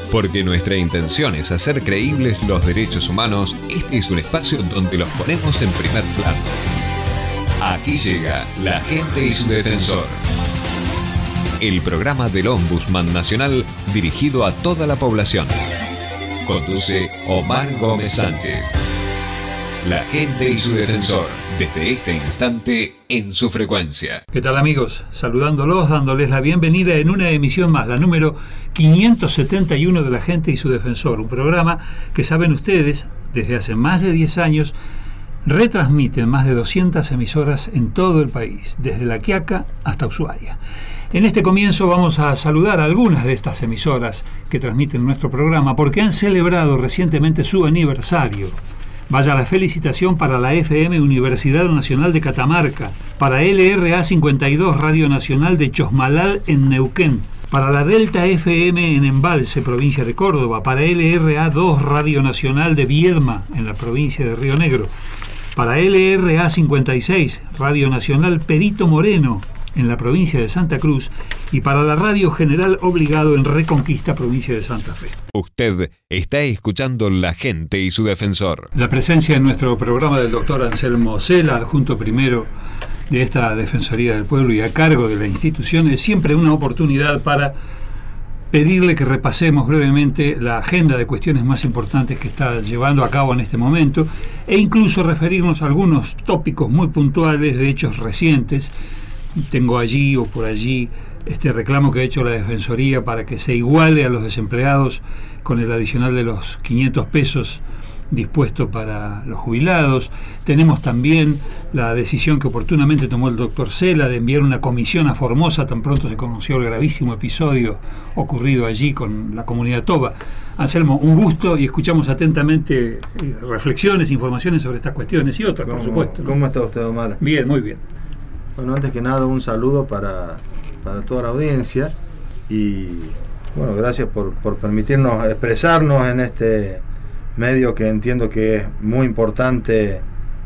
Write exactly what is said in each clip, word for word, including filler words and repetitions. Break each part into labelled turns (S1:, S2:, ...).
S1: Porque nuestra intención es hacer creíbles los derechos humanos, este es un espacio donde los ponemos en primer plano. Aquí llega La Gente y su Defensor. El programa del Ombudsman Nacional dirigido a toda la población. Conduce Omar Gómez Sánchez. La Gente y su Defensor, desde este instante en su frecuencia.
S2: ¿Qué tal, amigos? Saludándolos, dándoles la bienvenida en una emisión más, la número quinientos setenta y uno de La Gente y su Defensor, un programa que, saben ustedes, desde hace más de diez años, retransmite en más de doscientas emisoras en todo el país, desde La Quiaca hasta Ushuaia. En este comienzo vamos a saludar a algunas de estas emisoras que transmiten nuestro programa porque han celebrado recientemente su aniversario. Vaya la felicitación para la F M Universidad Nacional de Catamarca, para L R A cincuenta y dos Radio Nacional de Chosmalal en Neuquén, para la Delta F M en Embalse, provincia de Córdoba, para L R A dos Radio Nacional de Viedma, en la provincia de Río Negro, para L R A cincuenta y seis Radio Nacional Perito Moreno, en la provincia de Santa Cruz, y para la Radio General Obligado en Reconquista, provincia de Santa Fe.
S1: Usted está escuchando La Gente y su Defensor.
S2: La presencia en nuestro programa del doctor Anselmo Cela, adjunto primero de esta Defensoría del Pueblo y a cargo de la institución, es siempre una oportunidad para pedirle que repasemos brevemente la agenda de cuestiones más importantes que está llevando a cabo en este momento e incluso referirnos a algunos tópicos muy puntuales de hechos recientes. Tengo allí o por allí este reclamo que ha hecho la Defensoría para que se iguale a los desempleados con el adicional de los quinientos pesos dispuesto para los jubilados. Tenemos también la decisión que oportunamente tomó el doctor Cela de enviar una comisión a Formosa tan pronto se conoció el gravísimo episodio ocurrido allí con la comunidad Toba. Anselmo, un gusto y escuchamos atentamente reflexiones, informaciones sobre estas cuestiones y otras, por supuesto, ¿no?
S3: ¿Cómo está usted, Omar?
S2: Bien, muy bien.
S3: Bueno, antes que nada, un saludo para, para toda la audiencia y, bueno, gracias por, por permitirnos expresarnos en este medio que entiendo que es muy importante,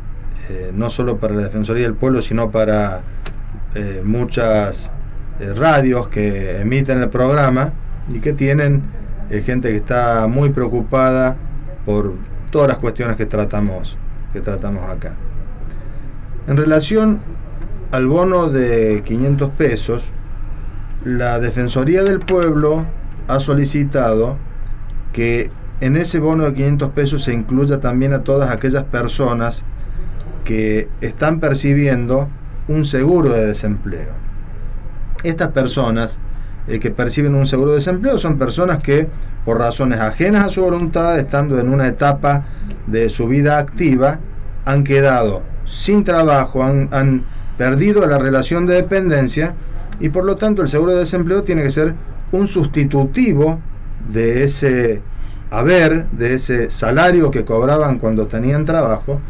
S3: eh, no solo para la Defensoría del Pueblo, sino para eh, muchas eh, radios que emiten el programa y que tienen eh, gente que está muy preocupada por todas las cuestiones que tratamos, que tratamos acá. En relación al bono de quinientos pesos, la Defensoría del Pueblo ha solicitado que en ese bono de quinientos pesos se incluya también a todas aquellas personas que están percibiendo un seguro de desempleo. Estas personas eh, que perciben un seguro de desempleo son personas que, por razones ajenas a su voluntad, estando en una etapa de su vida activa, han quedado sin trabajo, han, han perdido la relación de dependencia y por lo tanto el seguro de desempleo tiene que ser un sustitutivo de ese haber, de ese salario que cobraban cuando tenían trabajo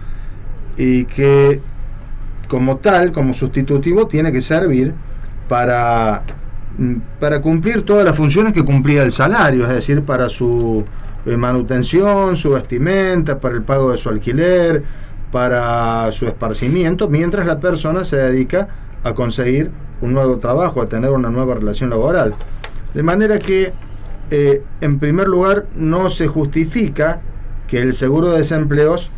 S3: y que como tal, como sustitutivo, tiene que servir para, para cumplir todas las funciones que cumplía el salario, es decir, para su eh, manutención, su vestimenta, para el pago de su alquiler, para su esparcimiento, mientras la persona se dedica a conseguir un nuevo trabajo, a tener una nueva relación laboral. De manera que, eh, en primer lugar, no se justifica que el seguro de desempleos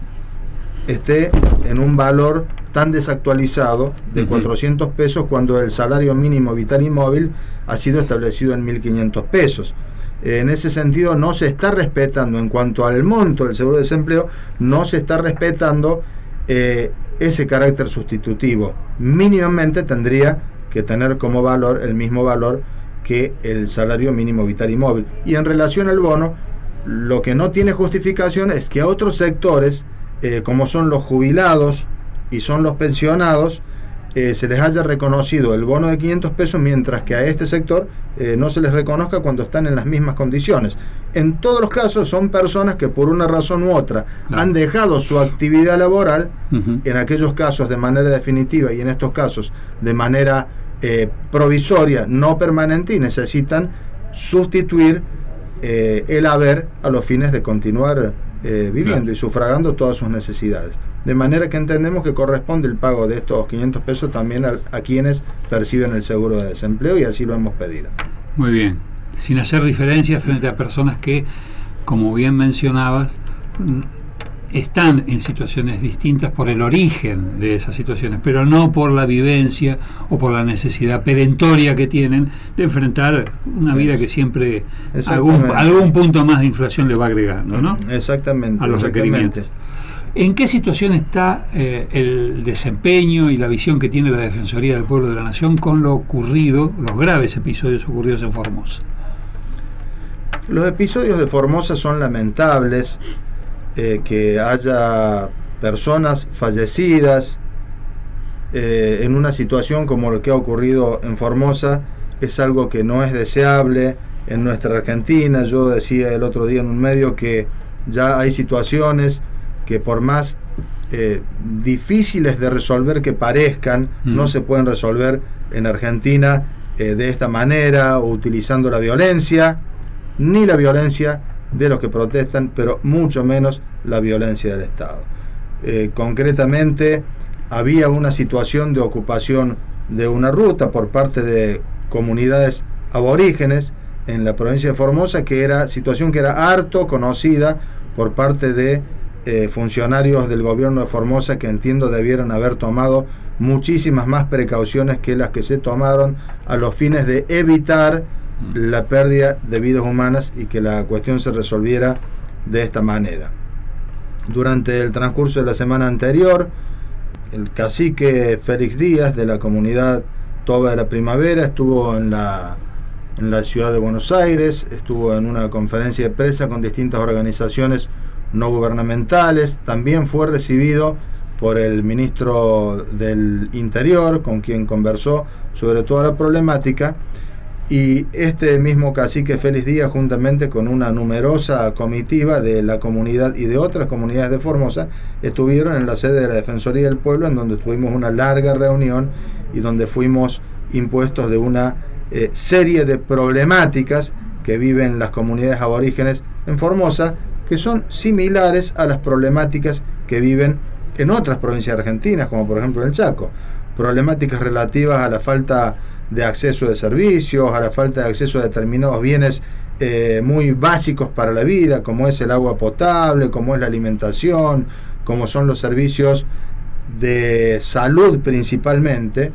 S3: esté en un valor tan desactualizado de uh-huh. cuatrocientos pesos cuando el salario mínimo vital y móvil ha sido establecido en mil quinientos pesos. En ese sentido no se está respetando, en cuanto al monto del seguro de desempleo, no se está respetando eh, ese carácter sustitutivo. Mínimamente tendría que tener como valor el mismo valor que el salario mínimo vital y móvil. Y en relación al bono, lo que no tiene justificación es que a otros sectores, eh, como son los jubilados y son los pensionados, Eh, se les haya reconocido el bono de quinientos pesos, mientras que a este sector eh, no se les reconozca cuando están en las mismas condiciones. En todos los casos son personas que por una razón u otra no. han dejado su actividad laboral, uh-huh. en aquellos casos de manera definitiva y en estos casos de manera eh, provisoria, no permanente, y necesitan sustituir eh, el haber a los fines de continuar eh, viviendo claro. y sufragando todas sus necesidades. De manera que entendemos que corresponde el pago de estos quinientos pesos también a, a quienes perciben el seguro de desempleo, y así lo hemos pedido.
S2: Muy bien. sin hacer diferencias frente a personas que, como bien mencionabas, están en situaciones distintas por el origen de esas situaciones, pero no por la vivencia o por la necesidad perentoria que tienen de enfrentar una vida que siempre algún, algún punto más de inflación le va agregando, ¿no?
S3: Exactamente.
S2: A los
S3: exactamente.
S2: requerimientos. ¿En qué situación está eh, el desempeño y la visión que tiene la Defensoría del Pueblo de la Nación con lo ocurrido, los graves episodios ocurridos en Formosa?
S3: Los episodios de Formosa son lamentables. Eh, que haya personas fallecidas eh, en una situación como lo que ha ocurrido en Formosa es algo que no es deseable en nuestra Argentina. Yo decía el otro día en un medio que ya hay situaciones que por más eh, difíciles de resolver que parezcan, mm. no se pueden resolver en Argentina eh, de esta manera o utilizando la violencia, ni la violencia de los que protestan, pero mucho menos la violencia del Estado. Eh, concretamente, había una situación de ocupación de una ruta por parte de comunidades aborígenes en la provincia de Formosa, que era situación que era harto conocida por parte de eh, funcionarios del gobierno de Formosa, que entiendo debieran haber tomado muchísimas más precauciones que las que se tomaron a los fines de evitar la pérdida de vidas humanas y que la cuestión se resolviera de esta manera. Durante el transcurso de la semana anterior, el cacique Félix Díaz de la comunidad Toba de la Primavera estuvo en la, en la ciudad de Buenos Aires, estuvo en una conferencia de prensa con distintas organizaciones no gubernamentales, también fue recibido por el ministro del Interior, con quien conversó sobre toda la problemática. Y este mismo cacique Félix Díaz, juntamente con una numerosa comitiva de la comunidad y de otras comunidades de Formosa, estuvieron en la sede de la Defensoría del Pueblo, en donde tuvimos una larga reunión y donde fuimos impuestos de una eh, serie de problemáticas que viven las comunidades aborígenes en Formosa, que son similares a las problemáticas que viven en otras provincias argentinas, como por ejemplo en el Chaco. Problemáticas relativas a la falta de acceso de servicios, a la falta de acceso a determinados bienes eh, muy básicos para la vida, como es el agua potable, como es la alimentación, como son los servicios de salud principalmente.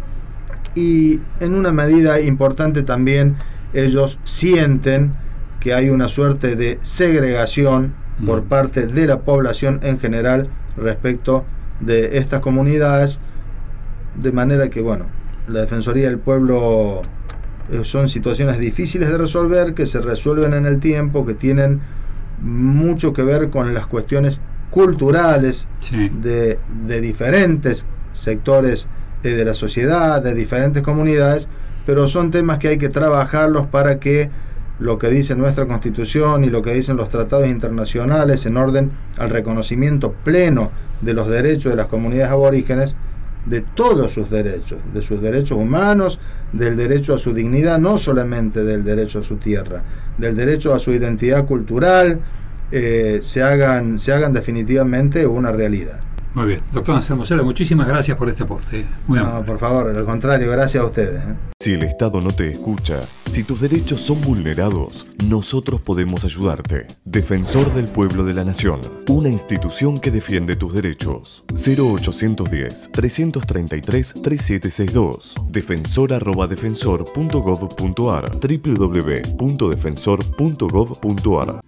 S3: Y en una medida importante también ellos sienten que hay una suerte de segregación mm. por parte de la población en general respecto de estas comunidades, de manera que, bueno, la Defensoría del Pueblo eh, son situaciones difíciles de resolver, que se resuelven en el tiempo, que tienen mucho que ver con las cuestiones culturales sí. de, de diferentes sectores eh, de la sociedad, de diferentes comunidades, pero son temas que hay que trabajarlos para que lo que dice nuestra Constitución y lo que dicen los tratados internacionales en orden al reconocimiento pleno de los derechos de las comunidades aborígenes, de todos sus derechos, de sus derechos humanos, del derecho a su dignidad, no solamente del derecho a su tierra, del derecho a su identidad cultural, eh, se hagan, se hagan definitivamente una realidad.
S2: Muy bien, doctor Anselmo Cela, muchísimas gracias por este aporte. Muy
S3: no, por favor, al contrario, gracias a ustedes. ¿eh?
S1: Si el Estado no te escucha, si tus derechos son vulnerados, nosotros podemos ayudarte. Defensor del Pueblo de la Nación, una institución que defiende tus derechos. cero ochocientos diez, trescientos treinta y tres, treinta y siete sesenta y dos. defensor arroba defensor punto gov punto ar, doble u doble u doble u punto defensor punto gov punto ar.